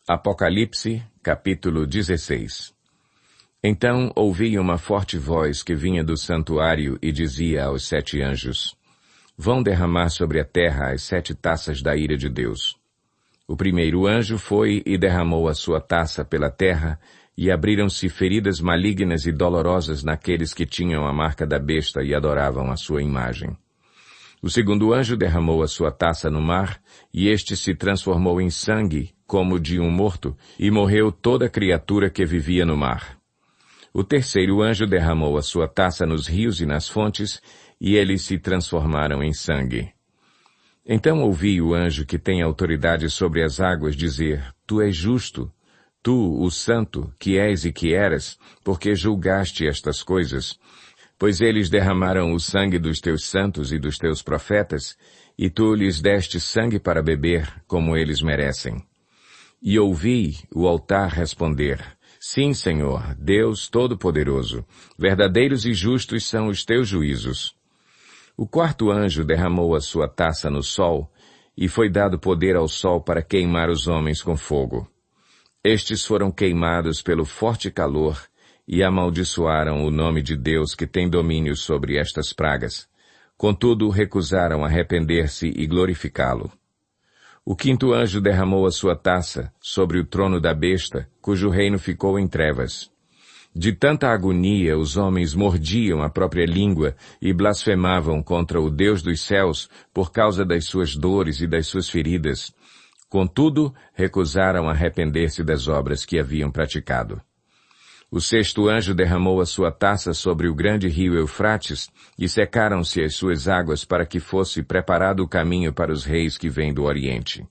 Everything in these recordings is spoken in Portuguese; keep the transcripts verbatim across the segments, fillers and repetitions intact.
Apocalipse, capítulo dezesseis. Então ouvi uma forte voz que vinha do santuário e dizia aos sete anjos: Vão derramar sobre a terra as sete taças da ira de Deus. O primeiro anjo foi e derramou a sua taça pela terra, e abriram-se feridas malignas e dolorosas naqueles que tinham a marca da besta e adoravam a sua imagem. O segundo anjo derramou a sua taça no mar, e este se transformou em sangue, como de um morto, e morreu toda criatura que vivia no mar. O terceiro anjo derramou a sua taça nos rios e nas fontes, e eles se transformaram em sangue. Então ouvi o anjo que tem autoridade sobre as águas dizer: Tu és justo, tu, o santo, que és e que eras, porque julgaste estas coisas, pois eles derramaram o sangue dos teus santos e dos teus profetas, e tu lhes deste sangue para beber, como eles merecem. E ouvi o altar responder: Sim, Senhor, Deus Todo-Poderoso, verdadeiros e justos são os teus juízos. O quarto anjo derramou a sua taça no sol, e foi dado poder ao sol para queimar os homens com fogo. Estes foram queimados pelo forte calor, e amaldiçoaram o nome de Deus que tem domínio sobre estas pragas. Contudo, recusaram arrepender-se e glorificá-lo. O quinto anjo derramou a sua taça sobre o trono da besta, cujo reino ficou em trevas. De tanta agonia, os homens mordiam a própria língua e blasfemavam contra o Deus dos céus por causa das suas dores e das suas feridas. Contudo, recusaram arrepender-se das obras que haviam praticado. O sexto anjo derramou a sua taça sobre o grande rio Eufrates, e secaram-se as suas águas para que fosse preparado o caminho para os reis que vêm do Oriente.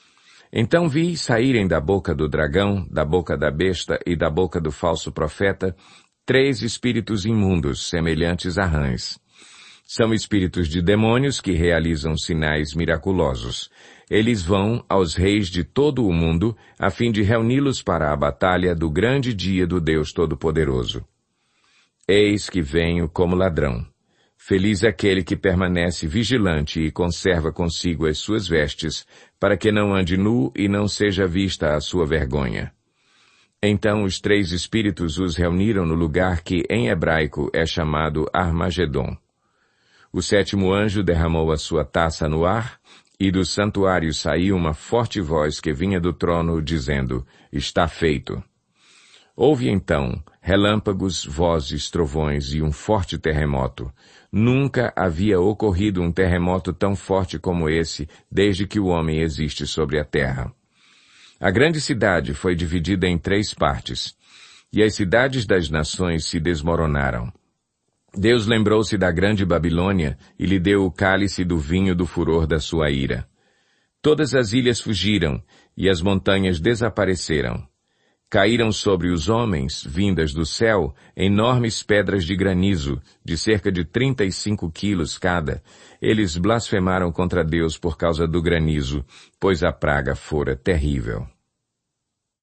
Então vi saírem da boca do dragão, da boca da besta e da boca do falso profeta, três espíritos imundos, semelhantes a rãs. São espíritos de demônios que realizam sinais miraculosos. Eles vão aos reis de todo o mundo, a fim de reuni-los para a batalha do grande dia do Deus Todo-Poderoso. Eis que venho como ladrão. Feliz aquele que permanece vigilante e conserva consigo as suas vestes, para que não ande nu e não seja vista a sua vergonha. Então os três espíritos os reuniram no lugar que em hebraico é chamado Armagedon. O sétimo anjo derramou a sua taça no ar, e do santuário saiu uma forte voz que vinha do trono, dizendo: Está feito. Houve então relâmpagos, vozes, trovões e um forte terremoto. Nunca havia ocorrido um terremoto tão forte como esse, desde que o homem existe sobre a terra. A grande cidade foi dividida em três partes, e as cidades das nações se desmoronaram. Deus lembrou-se da grande Babilônia e lhe deu o cálice do vinho do furor da sua ira. Todas as ilhas fugiram e as montanhas desapareceram. Caíram sobre os homens, vindas do céu, enormes pedras de granizo, de cerca de trinta e cinco quilos cada. Eles blasfemaram contra Deus por causa do granizo, pois a praga fora terrível.